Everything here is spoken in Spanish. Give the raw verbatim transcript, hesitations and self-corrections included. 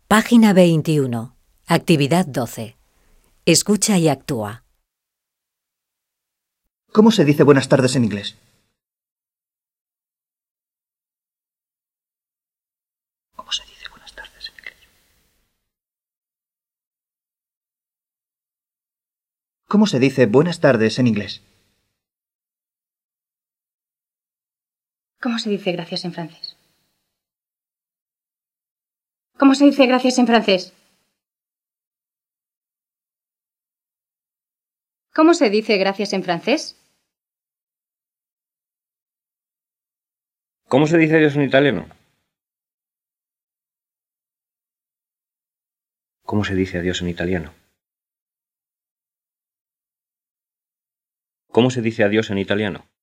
Página veintiuno. Actividad doce. Escucha y actúa. ¿Cómo se dice buenas tardes en inglés? ¿Cómo se dice buenas tardes en inglés? ¿Cómo se dice buenas tardes en inglés? ¿Cómo se dice gracias en francés? ¿Cómo se dice gracias en francés? ¿Cómo se dice gracias en francés? ¿Cómo se dice adiós en italiano? ¿Cómo se dice adiós en italiano? ¿Cómo se dice adiós en italiano?